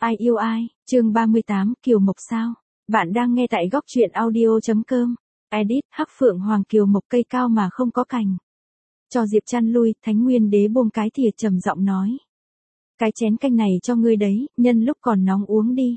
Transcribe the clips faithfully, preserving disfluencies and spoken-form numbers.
Ai yêu ai, chương ba mươi tám, Kiều Mộc sao? Bạn đang nghe tại góc truyện audio.com. Edit, Hắc Phượng Hoàng Kiều Mộc cây cao mà không có cành. Cho Diệp Trăn lui, Thánh Nguyên Đế buông cái thìa trầm giọng nói. Cái chén canh này cho ngươi đấy, nhân lúc còn nóng uống đi.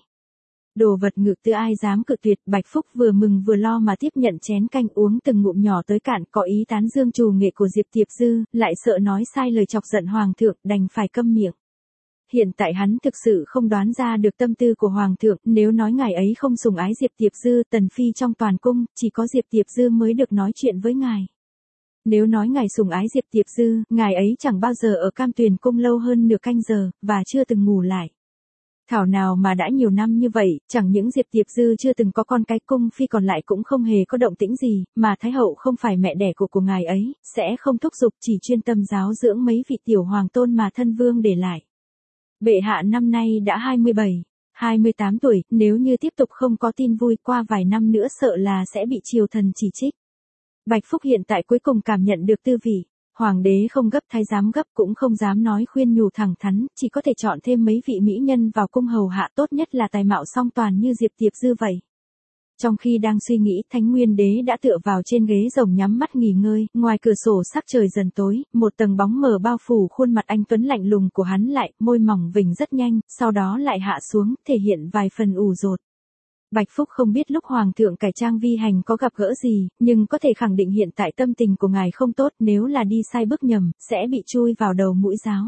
Đồ vật ngự tư ai dám cự tuyệt, Bạch Phúc vừa mừng vừa lo mà tiếp nhận chén canh uống từng ngụm nhỏ tới cạn, có ý tán dương trù nghệ của Diệp Tiệp Dư, lại sợ nói sai lời chọc giận Hoàng thượng, đành phải câm miệng. Hiện tại hắn thực sự không đoán ra được tâm tư của Hoàng thượng, nếu nói ngài ấy không sủng ái Diệp Tiệp Dư, Tần Phi trong toàn cung, chỉ có Diệp Tiệp Dư mới được nói chuyện với ngài. Nếu nói ngài sủng ái Diệp Tiệp Dư, ngài ấy chẳng bao giờ ở Cam Tuyền cung lâu hơn nửa canh giờ, và chưa từng ngủ lại. Thảo nào mà đã nhiều năm như vậy, chẳng những Diệp Tiệp Dư chưa từng có con cái, cung phi còn lại cũng không hề có động tĩnh gì, mà Thái hậu không phải mẹ đẻ của của ngài ấy, sẽ không thúc giục, chỉ chuyên tâm giáo dưỡng mấy vị tiểu hoàng tôn mà thân vương để lại. Bệ hạ năm nay đã hai mươi bảy, hai mươi tám tuổi, nếu như tiếp tục không có tin vui, qua vài năm nữa sợ là sẽ bị triều thần chỉ trích. Bạch Phúc hiện tại cuối cùng cảm nhận được tư vị. Hoàng đế không gấp, thái giám gấp, cũng không dám nói khuyên nhủ thẳng thắn, chỉ có thể chọn thêm mấy vị mỹ nhân vào cung hầu hạ, tốt nhất là tài mạo song toàn như Diệp Tiệp Dư vậy. Trong khi đang suy nghĩ, Thánh Nguyên Đế đã tựa vào trên ghế rồng nhắm mắt nghỉ ngơi, ngoài cửa sổ sắc trời dần tối, một tầng bóng mờ bao phủ khuôn mặt anh tuấn lạnh lùng của hắn lại, môi mỏng vểnh rất nhanh, sau đó lại hạ xuống, thể hiện vài phần ủ rột. Bạch Phúc không biết lúc Hoàng thượng cải trang vi hành có gặp gỡ gì, nhưng có thể khẳng định hiện tại tâm tình của ngài không tốt, nếu là đi sai bước nhầm, sẽ bị chui vào đầu mũi giáo.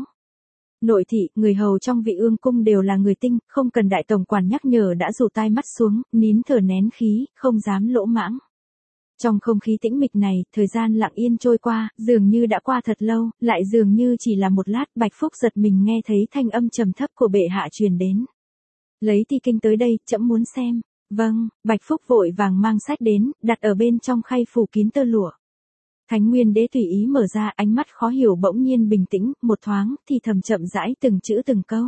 Nội thị, người hầu trong Vị Ương cung đều là người tinh, không cần đại tổng quản nhắc nhở đã rủ tai mắt xuống, nín thở nén khí, không dám lỗ mãng. Trong không khí tĩnh mịch này, thời gian lặng yên trôi qua, dường như đã qua thật lâu, lại dường như chỉ là một lát. Bạch Phúc giật mình nghe thấy thanh âm trầm thấp của bệ hạ truyền đến. Lấy thi kinh tới đây, trẫm muốn xem. Vâng, Bạch Phúc vội vàng mang sách đến, đặt ở bên trong khay phủ kín tơ lụa. Thánh Nguyên Đế tùy ý mở ra, ánh mắt khó hiểu bỗng nhiên bình tĩnh, một thoáng, thì thầm chậm rãi từng chữ từng câu.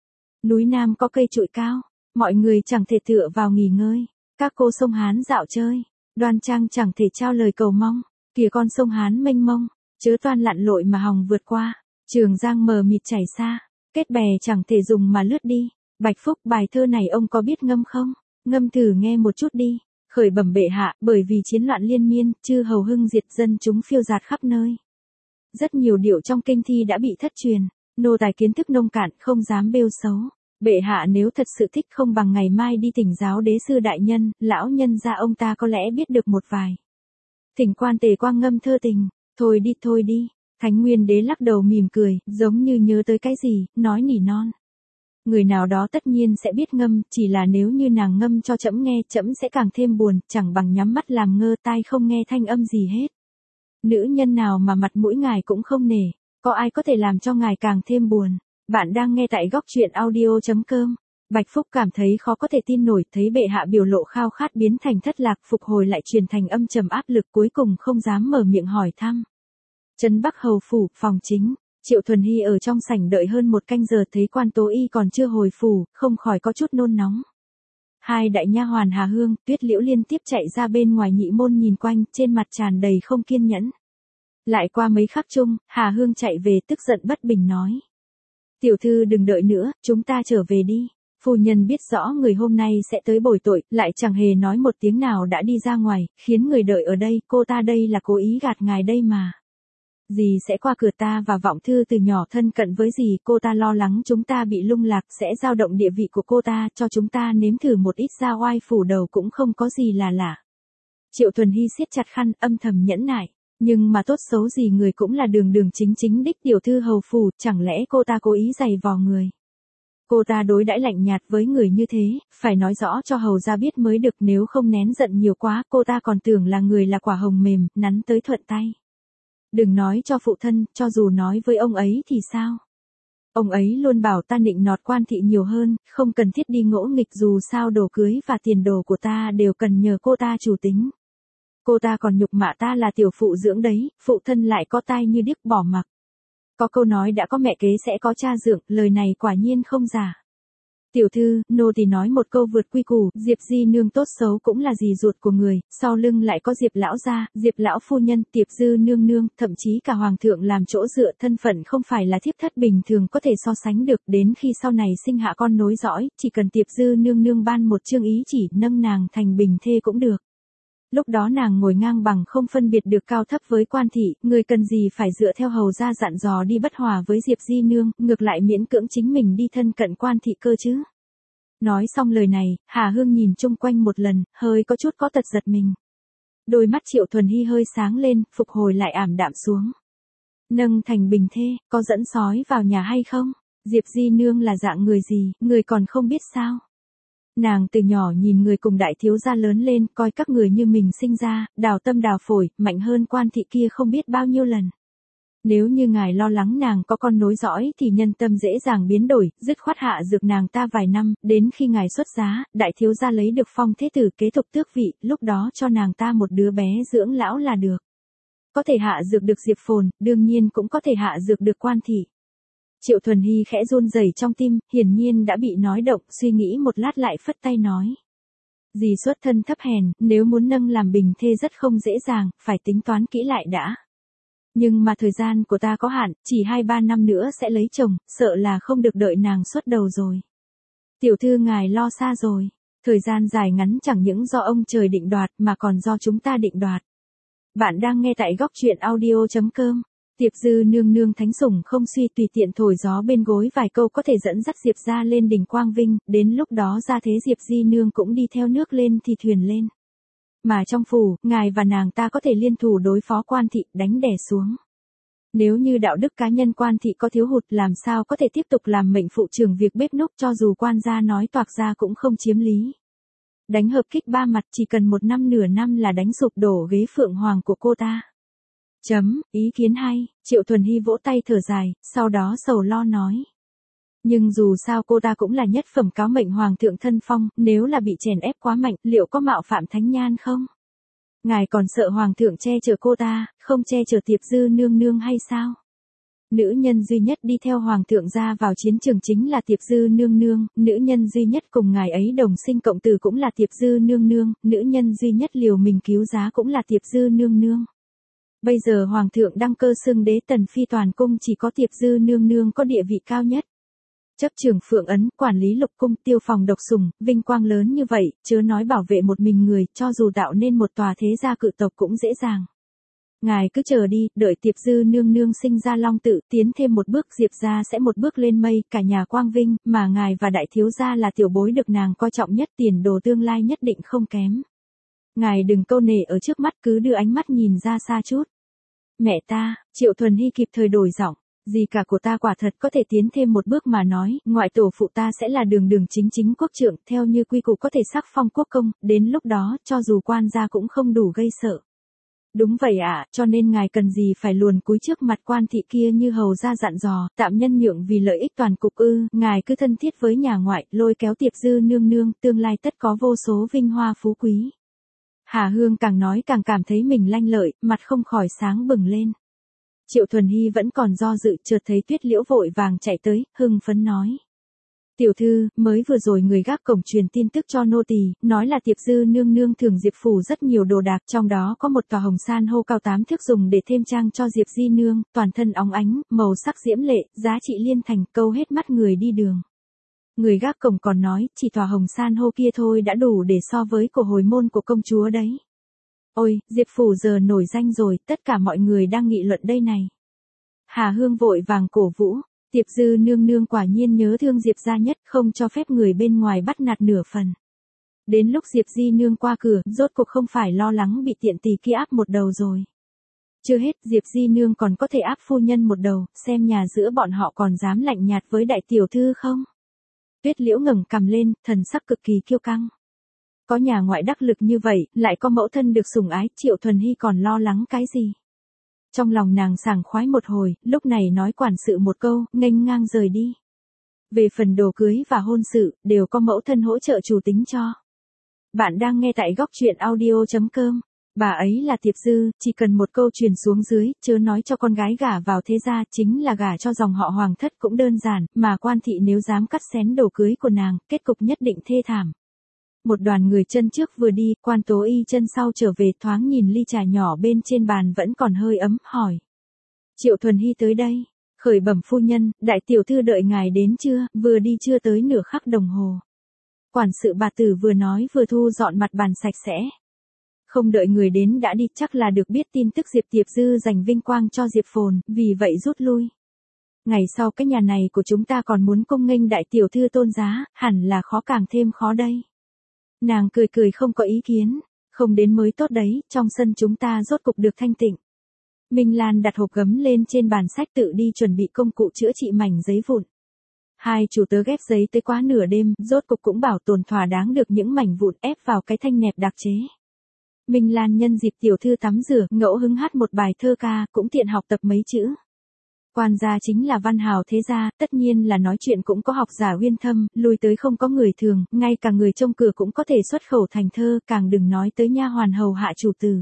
Núi Nam có cây trụi cao, mọi người chẳng thể tựa vào nghỉ ngơi. Các cô sông Hán dạo chơi, đoan trang chẳng thể trao lời cầu mong. Kìa con sông Hán mênh mông, chớ toan lặn lội mà hòng vượt qua. Trường giang mờ mịt chảy xa, kết bè chẳng thể dùng mà lướt đi. Bạch Phúc, bài thơ này ông có biết ngâm không? Ngâm thử nghe một chút đi. Khởi bẩm bệ hạ, bởi vì chiến loạn liên miên, chư hầu hưng diệt, dân chúng phiêu dạt khắp nơi. Rất nhiều điệu trong kinh thi đã bị thất truyền, nô tài kiến thức nông cạn, không dám bêu xấu. Bệ hạ nếu thật sự thích, không bằng ngày mai đi thỉnh giáo đế sư đại nhân, lão nhân gia ông ta có lẽ biết được một vài. Thỉnh quan Tề Quang ngâm thơ tình. Thôi đi thôi đi. Thánh Nguyên Đế lắc đầu mỉm cười, giống như nhớ tới cái gì, nói nỉ non. Người nào đó tất nhiên sẽ biết ngâm, chỉ là nếu như nàng ngâm cho trẫm nghe, trẫm sẽ càng thêm buồn, chẳng bằng nhắm mắt làm ngơ, tai không nghe thanh âm gì hết. Nữ nhân nào mà mặt mũi ngài cũng không nể, có ai có thể làm cho ngài càng thêm buồn. Bạn đang nghe tại góc truyện audio.com. Bạch Phúc cảm thấy khó có thể tin nổi, thấy bệ hạ biểu lộ khao khát biến thành thất lạc, phục hồi lại truyền thành âm trầm áp lực, cuối cùng không dám mở miệng hỏi thăm. Trấn Bắc hầu phủ, phòng chính. Triệu Thuần Hy ở trong sảnh đợi hơn một canh giờ, thấy Quan Tố Y còn chưa hồi phủ, không khỏi có chút nôn nóng. Hai đại nha hoàn Hà Hương, Tuyết Liễu liên tiếp chạy ra bên ngoài nhị môn nhìn quanh, trên mặt tràn đầy không kiên nhẫn. Lại qua mấy khắc chung, Hà Hương chạy về tức giận bất bình nói. Tiểu thư đừng đợi nữa, chúng ta trở về đi. Phu nhân biết rõ người hôm nay sẽ tới bồi tội, lại chẳng hề nói một tiếng nào đã đi ra ngoài, khiến người đợi ở đây, cô ta đây là cố ý gạt ngài đây mà. Dì sẽ qua cửa ta và Vọng Thư từ nhỏ thân cận với dì, cô ta lo lắng chúng ta bị lung lạc sẽ dao động địa vị của cô ta, cho chúng ta nếm thử một ít ra oai phủ đầu cũng không có gì là lạ. Triệu Thuần Hy siết chặt khăn, âm thầm nhẫn nại, nhưng mà tốt xấu gì người cũng là đường đường chính chính đích tiểu thư hầu phủ, chẳng lẽ cô ta cố ý giày vò người. Cô ta đối đãi lạnh nhạt với người như thế, phải nói rõ cho hầu ra biết mới được, nếu không nén giận nhiều quá, cô ta còn tưởng là người là quả hồng mềm, nắn tới thuận tay. Đừng nói cho phụ thân, cho dù nói với ông ấy thì sao? Ông ấy luôn bảo ta nịnh nọt Quan thị nhiều hơn, không cần thiết đi ngỗ nghịch, dù sao đồ cưới và tiền đồ của ta đều cần nhờ cô ta chủ tính. Cô ta còn nhục mạ ta là tiểu phụ dưỡng đấy, phụ thân lại có tai như điếc bỏ mặc. Có câu nói đã có mẹ kế sẽ có cha dưỡng, lời này quả nhiên không giả. Tiểu thư, nô tỳ nói một câu vượt quy củ, Diệp Di nương tốt xấu cũng là dì ruột của người, sau lưng lại có Diệp lão gia, Diệp lão phu nhân, Tiệp Dư nương nương, thậm chí cả hoàng thượng làm chỗ dựa, thân phận không phải là thiếp thất bình thường có thể so sánh được, đến khi sau này sinh hạ con nối dõi, chỉ cần Tiệp Dư nương nương ban một chương ý chỉ, nâng nàng thành bình thê cũng được. Lúc đó nàng ngồi ngang bằng không phân biệt được cao thấp với quan thị, người cần gì phải dựa theo hầu ra dặn dò đi bất hòa với Diệp Di nương, ngược lại miễn cưỡng chính mình đi thân cận quan thị cơ chứ. Nói xong lời này, Hà Hương nhìn chung quanh một lần, hơi có chút có tật giật mình. Đôi mắt Triệu Thuần Hy hơi sáng lên, phục hồi lại ảm đạm xuống. Nâng thành bình thê, có dẫn sói vào nhà hay không? Diệp Di nương là dạng người gì, người còn không biết sao? Nàng từ nhỏ nhìn người cùng đại thiếu gia lớn lên, coi các người như mình sinh ra, đào tâm đào phổi, mạnh hơn quan thị kia không biết bao nhiêu lần. Nếu như ngài lo lắng nàng có con nối dõi thì nhân tâm dễ dàng biến đổi, dứt khoát hạ dược nàng ta vài năm, đến khi ngài xuất giá, đại thiếu gia lấy được phong thế tử kế tục tước vị, lúc đó cho nàng ta một đứa bé dưỡng lão là được. Có thể hạ dược được Diệp Phồn, đương nhiên cũng có thể hạ dược được quan thị. Triệu Thuần Hy khẽ run rẩy trong tim, hiển nhiên đã bị nói động, suy nghĩ một lát lại phất tay nói. Dì xuất thân thấp hèn, nếu muốn nâng làm bình thê rất không dễ dàng, phải tính toán kỹ lại đã. Nhưng mà thời gian của ta có hạn, chỉ hai ba năm nữa sẽ lấy chồng, sợ là không được đợi nàng xuất đầu rồi. Tiểu thư ngài lo xa rồi, thời gian dài ngắn chẳng những do ông trời định đoạt mà còn do chúng ta định đoạt. Bạn đang nghe tại góc truyện audio chấm com. Tiệp Dư nương nương thánh sủng không suy, tùy tiện thổi gió bên gối vài câu có thể dẫn dắt Diệp gia lên đỉnh quang vinh, đến lúc đó ra thế Diệp Di nương cũng đi theo nước lên thì thuyền lên. Mà trong phủ, ngài và nàng ta có thể liên thủ đối phó quan thị, đánh đè xuống. Nếu như đạo đức cá nhân quan thị có thiếu hụt, làm sao có thể tiếp tục làm mệnh phụ trưởng việc bếp núc, cho dù quan gia nói toạc ra cũng không chiếm lý. Đánh hợp kích ba mặt, chỉ cần một năm nửa năm là đánh sụp đổ ghế phượng hoàng của cô ta. Chấm, ý kiến hay, Triệu Thuần Hy vỗ tay thở dài, sau đó sầu lo nói. Nhưng dù sao cô ta cũng là nhất phẩm cáo mệnh hoàng thượng thân phong, nếu là bị chèn ép quá mạnh, liệu có mạo phạm thánh nhan không? Ngài còn sợ hoàng thượng che chở cô ta, không che chở Tiệp Dư nương nương hay sao? Nữ nhân duy nhất đi theo hoàng thượng ra vào chiến trường chính là Tiệp Dư nương nương, nữ nhân duy nhất cùng ngài ấy đồng sinh cộng tử cũng là Tiệp Dư nương nương, nữ nhân duy nhất liều mình cứu giá cũng là Tiệp Dư nương nương. Bây giờ hoàng thượng đăng cơ xưng đế, tần phi toàn cung chỉ có Tiệp Dư nương nương có địa vị cao nhất. Chấp trưởng phượng ấn, quản lý lục cung, tiêu phòng độc sủng, vinh quang lớn như vậy, chớ nói bảo vệ một mình người, cho dù tạo nên một tòa thế gia cự tộc cũng dễ dàng. Ngài cứ chờ đi, đợi Tiệp Dư nương nương sinh ra long tự, tiến thêm một bước Diệp gia sẽ một bước lên mây, cả nhà quang vinh, mà ngài và đại thiếu gia là tiểu bối được nàng coi trọng nhất, tiền đồ tương lai nhất định không kém. Ngài đừng câu nệ ở trước mắt, cứ đưa ánh mắt nhìn ra xa chút. Mẹ ta, Triệu Thuần Hy kịp thời đổi giọng, dì cả của ta quả thật có thể tiến thêm một bước mà nói, ngoại tổ phụ ta sẽ là đường đường chính chính quốc trượng, theo như quy củ có thể sắc phong quốc công, đến lúc đó, cho dù quan gia cũng không đủ gây sợ. Đúng vậy ạ, à, cho nên ngài cần gì phải luồn cúi trước mặt quan thị kia như hầu ra dặn dò, tạm nhân nhượng vì lợi ích toàn cục ư, ngài cứ thân thiết với nhà ngoại, lôi kéo Tiệp Dư nương nương, tương lai tất có vô số vinh hoa phú quý. Hà Hương càng nói càng cảm thấy mình lanh lợi, mặt không khỏi sáng bừng lên. Triệu Thuần Hy vẫn còn do dự, chợt thấy Tuyết Liễu vội vàng chạy tới, hưng phấn nói. Tiểu thư, mới vừa rồi người gác cổng truyền tin tức cho nô tỳ, nói là Tiệp Dư nương nương thưởng Diệp phủ rất nhiều đồ đạc, trong đó có một tòa hồng san hô cao tám thước dùng để thêm trang cho Diệp Di nương, toàn thân óng ánh, màu sắc diễm lệ, giá trị liên thành, câu hết mắt người đi đường. Người gác cổng còn nói, chỉ tòa hồng san hô kia thôi đã đủ để so với của hồi môn của công chúa đấy. Ôi, Diệp phủ giờ nổi danh rồi, tất cả mọi người đang nghị luận đây này. Hà Hương vội vàng cổ vũ, Tiệp Dư nương nương quả nhiên nhớ thương Diệp gia nhất, không cho phép người bên ngoài bắt nạt nửa phần. Đến lúc Diệp Di nương qua cửa, rốt cuộc không phải lo lắng bị tiện tỳ kia áp một đầu rồi. Chưa hết, Diệp Di nương còn có thể áp phu nhân một đầu, xem nhà giữa bọn họ còn dám lạnh nhạt với đại tiểu thư không? Tuyết Liễu ngẩng cằm lên, thần sắc cực kỳ kiêu căng. Có nhà ngoại đắc lực như vậy, lại có mẫu thân được sủng ái, Triệu Thuần Hy còn lo lắng cái gì? Trong lòng nàng sảng khoái một hồi, lúc này nói quản sự một câu, nghênh ngang rời đi. Về phần đồ cưới và hôn sự, đều có mẫu thân hỗ trợ chủ tính cho. Bạn đang nghe tại góc truyện audio chấm com. Bà ấy là Tiệp Dư, chỉ cần một câu truyền xuống dưới, chớ nói cho con gái gả vào thế gia, chính là gả cho dòng họ Hoàng thất cũng đơn giản, mà quan thị nếu dám cắt xén đồ cưới của nàng, kết cục nhất định thê thảm. Một đoàn người chân trước vừa đi, Quan Tố Y chân sau trở về, thoáng nhìn ly trà nhỏ bên trên bàn vẫn còn hơi ấm, hỏi. Triệu Thuần Hy tới đây. Khởi bẩm phu nhân, đại tiểu thư đợi ngài đến chưa, vừa đi chưa tới nửa khắc đồng hồ. Quản sự bà tử vừa nói vừa thu dọn mặt bàn sạch sẽ. Không đợi người đến đã đi, chắc là được biết tin tức Diệp Tiệp Dư giành vinh quang cho Diệp Phồn, vì vậy rút lui. Ngày sau cái nhà này của chúng ta còn muốn cung nghênh đại tiểu thư tôn giá, hẳn là khó càng thêm khó đây. Nàng cười cười không có ý kiến, không đến mới tốt đấy, trong sân chúng ta rốt cục được thanh tịnh. Minh Lan đặt hộp gấm lên trên bàn sách tự đi chuẩn bị công cụ chữa trị mảnh giấy vụn. Hai chủ tớ ghép giấy tới quá nửa đêm, rốt cục cũng bảo tồn thỏa đáng được những mảnh vụn ép vào cái thanh nẹp đặc chế. Minh Lan nhân dịp tiểu thư tắm rửa, ngẫu hứng hát một bài thơ ca, cũng tiện học tập mấy chữ. Quan gia chính là văn hào thế gia, tất nhiên là nói chuyện cũng có học giả uyên thâm, lui tới không có người thường, ngay cả người trông cửa cũng có thể xuất khẩu thành thơ, càng đừng nói tới nha hoàn hầu hạ chủ tử.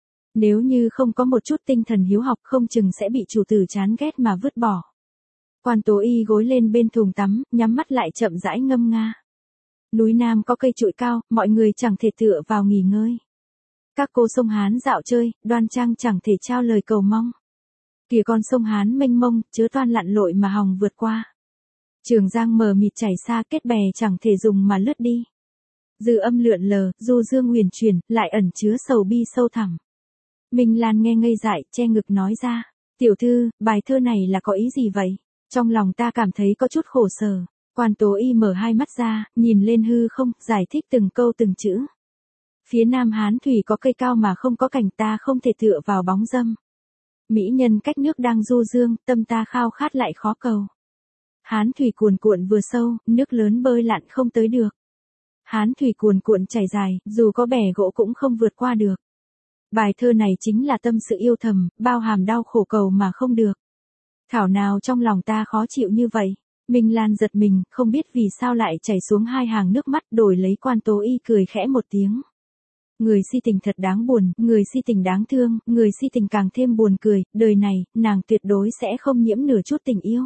Nếu như không có một chút tinh thần hiếu học không chừng sẽ bị chủ tử chán ghét mà vứt bỏ. Quan Tố Y gối lên bên thùng tắm, nhắm mắt lại chậm rãi ngâm nga. Núi Nam có cây trụi cao, mọi người chẳng thể tựa vào nghỉ ngơi. Các cô sông Hán dạo chơi, đoan trang chẳng thể trao lời cầu mong. Kìa con sông Hán mênh mông, chớ toan lặn lội mà hòng vượt qua. Trường Giang mờ mịt chảy xa, kết bè chẳng thể dùng mà lướt đi. Dư âm lượn lờ, du dương huyền chuyển, lại ẩn chứa sầu bi sâu thẳm. Minh Lan nghe ngây dại, che ngực nói ra. Tiểu thư, bài thơ này là có ý gì vậy? Trong lòng ta cảm thấy có chút khổ sở. Quan Tố Y mở hai mắt ra, nhìn lên hư không, giải thích từng câu từng chữ. Phía Nam Hán thủy có cây cao mà không có cành, ta không thể tựa vào bóng dâm. Mỹ nhân cách nước đang du dương, tâm ta khao khát lại khó cầu. Hán thủy cuồn cuộn vừa sâu, nước lớn bơi lặn không tới được. Hán thủy cuồn cuộn chảy dài, dù có bè gỗ cũng không vượt qua được. Bài thơ này chính là tâm sự yêu thầm, bao hàm đau khổ cầu mà không được. Thảo nào trong lòng ta khó chịu như vậy. Minh Lan giật mình, không biết vì sao lại chảy xuống hai hàng nước mắt, đổi lấy Quan Tố Y cười khẽ một tiếng. Người si tình thật đáng buồn, người si tình đáng thương, người si tình càng thêm buồn cười, đời này, nàng tuyệt đối sẽ không nhiễm nửa chút tình yêu.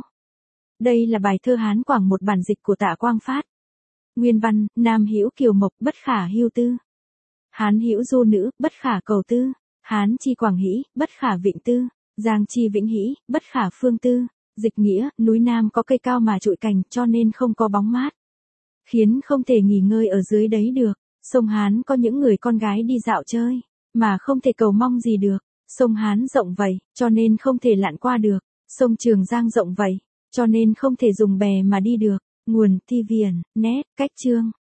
Đây là bài thơ Hán Quảng, một bản dịch của Tạ Quang Phát. Nguyên văn, Nam hữu kiều mộc, bất khả hưu tư. Hán hữu du nữ, bất khả cầu tư. Hán chi Quảng hĩ, bất khả vịnh tư. Giang chi vĩnh hĩ, bất khả phương tư. Dịch nghĩa, núi Nam có cây cao mà trụi cành, cho nên không có bóng mát. Khiến không thể nghỉ ngơi ở dưới đấy được. Sông Hán có những người con gái đi dạo chơi, mà không thể cầu mong gì được. Sông Hán rộng vậy, cho nên không thể lặn qua được. Sông Trường Giang rộng vậy, cho nên không thể dùng bè mà đi được. Nguồn: Ti Viền, Net, cách chương.